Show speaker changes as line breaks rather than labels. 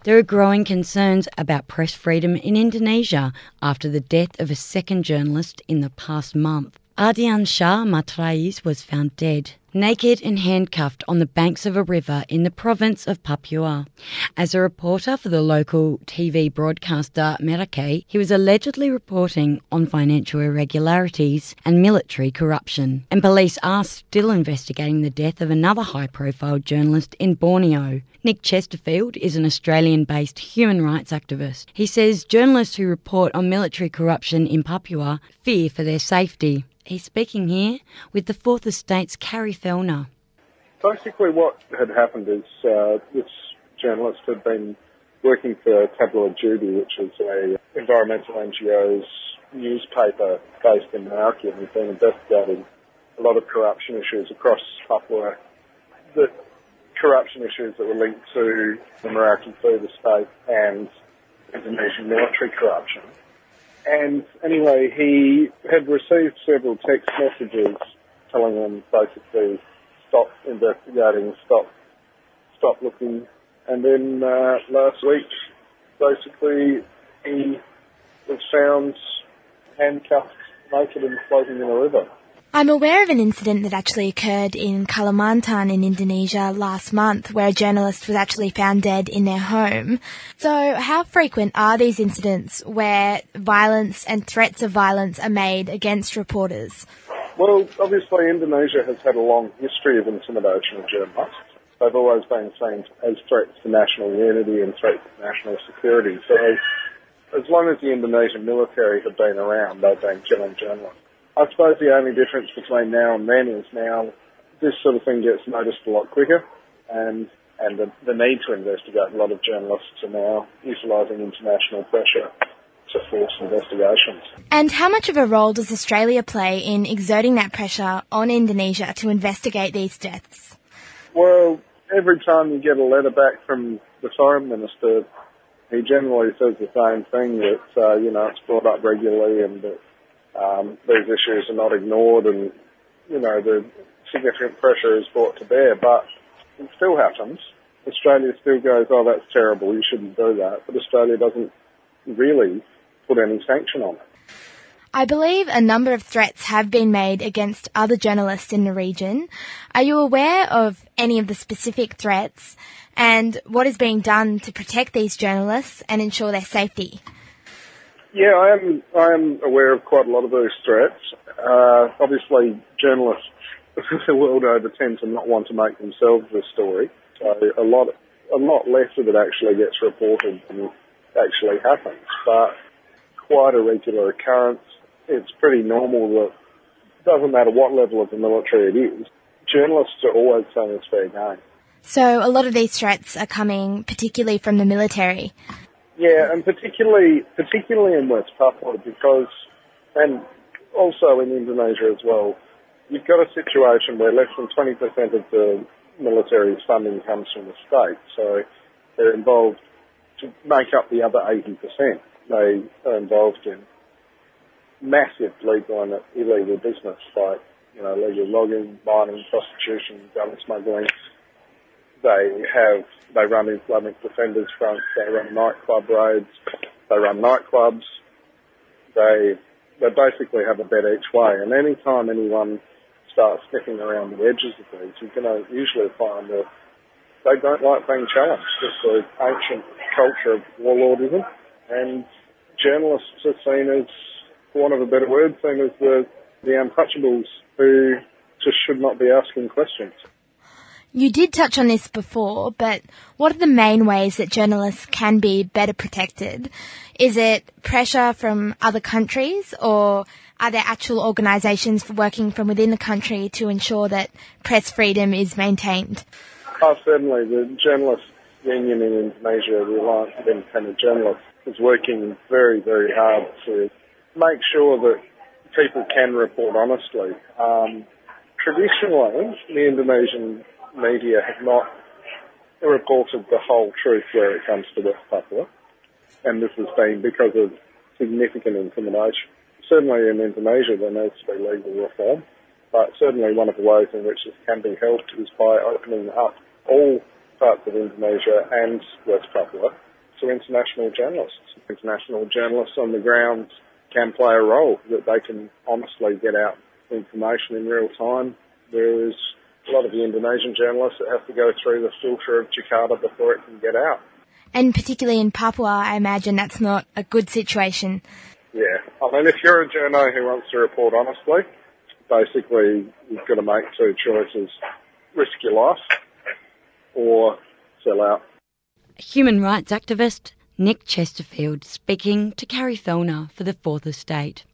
There are growing concerns about press freedom in Indonesia after the death of a second journalist in the past month. Ardian Shah Matrais was found dead, naked and handcuffed on the banks of a river in the province of Papua. As a reporter for the local TV broadcaster Merauke, he was allegedly reporting on financial irregularities and military corruption. And police are still investigating the death of another high-profile journalist in Borneo. Nick Chesterfield is an Australian-based human rights activist. He says journalists who report on military corruption in Papua fear for their safety. He's speaking here with the Fourth Estate's Carrie Fellner.
Basically what had happened is this journalist had been working for Tabloid Duty, which is a environmental NGO's newspaper based in Merauke, and had been investigating a lot of corruption issues across Papua. The corruption issues that were linked to the Merauke Food Estate and Indonesian military corruption. And anyway, he had received several text messages telling him basically stop investigating, stop looking. And then last week, basically, he was found handcuffed, naked and floating in a river.
I'm aware of an incident that actually occurred in Kalimantan in Indonesia last month where a journalist was actually found dead in their home. So how frequent are these incidents where violence and threats of violence are made against reporters?
Well, obviously Indonesia has had a long history of intimidation of journalists. They've always been seen as threats to national unity and threats to national security. So as long as the Indonesian military have been around, they've been killing journalists. I suppose the only difference between now and then is now this sort of thing gets noticed a lot quicker, and the need to investigate a lot of journalists are now utilising international pressure to force investigations.
And how much of a role does Australia play in exerting that pressure on Indonesia to investigate these deaths?
Well, every time you get a letter back from the Foreign Minister, he generally says the same thing, that, it's brought up regularly and that these issues are not ignored and, the significant pressure is brought to bear. But it still happens. Australia still goes, oh, that's terrible, you shouldn't do that. But Australia doesn't really put any sanction on it.
I believe a number of threats have been made against other journalists in the region. Are you aware of any of the specific threats and what is being done to protect these journalists and ensure their safety?
Yeah, I am aware of quite a lot of those threats. Obviously, journalists the world over tend to not want to make themselves the story. So a lot less of it actually gets reported than actually happens. But quite a regular occurrence. It's pretty normal that it doesn't matter what level of the military it is, journalists are always saying it's fair game.
So a lot of these threats are coming particularly from the military.
Yeah, and particularly in West Papua, because, and also in Indonesia as well, you've got a situation where less than 20% of the military's funding comes from the state, so they're involved to make up the other 80%. They are involved in massive legal and illegal business, like, legal logging, mining, prostitution, gun smuggling. They run Islamic Defenders Fronts, they run nightclub raids, they run nightclubs. They basically have a bet each way. And any time anyone starts sniffing around the edges of these, you're going to usually find that they don't like being challenged. It's the ancient culture of warlordism. And journalists are seen as, for want of a better word, seen as the untouchables who just should not be asking questions.
You did touch on this before, but what are the main ways that journalists can be better protected? Is it pressure from other countries, or are there actual organisations working from within the country to ensure that press freedom is maintained?
Oh, certainly. The Journalists Union in Indonesia, the Alliance of Independent Journalists, is working very, very hard to make sure that people can report honestly. Traditionally, the Indonesian media have not reported the whole truth where it comes to West Papua, and this has been because of significant intimidation. Certainly in Indonesia there needs to be legal reform, but certainly one of the ways in which this can be helped is by opening up all parts of Indonesia and West Papua to international journalists. International journalists on the ground can play a role, that they can honestly get out information in real time, whereas a lot of the Indonesian journalists that have to go through the filter of Jakarta before it can get out.
And particularly in Papua, I imagine that's not a good situation.
Yeah, I mean, if you're a journo who wants to report honestly, basically you've got to make two choices: risk your life or sell out.
Human rights activist Nick Chesterfield speaking to Carrie Fellner for the Fourth Estate.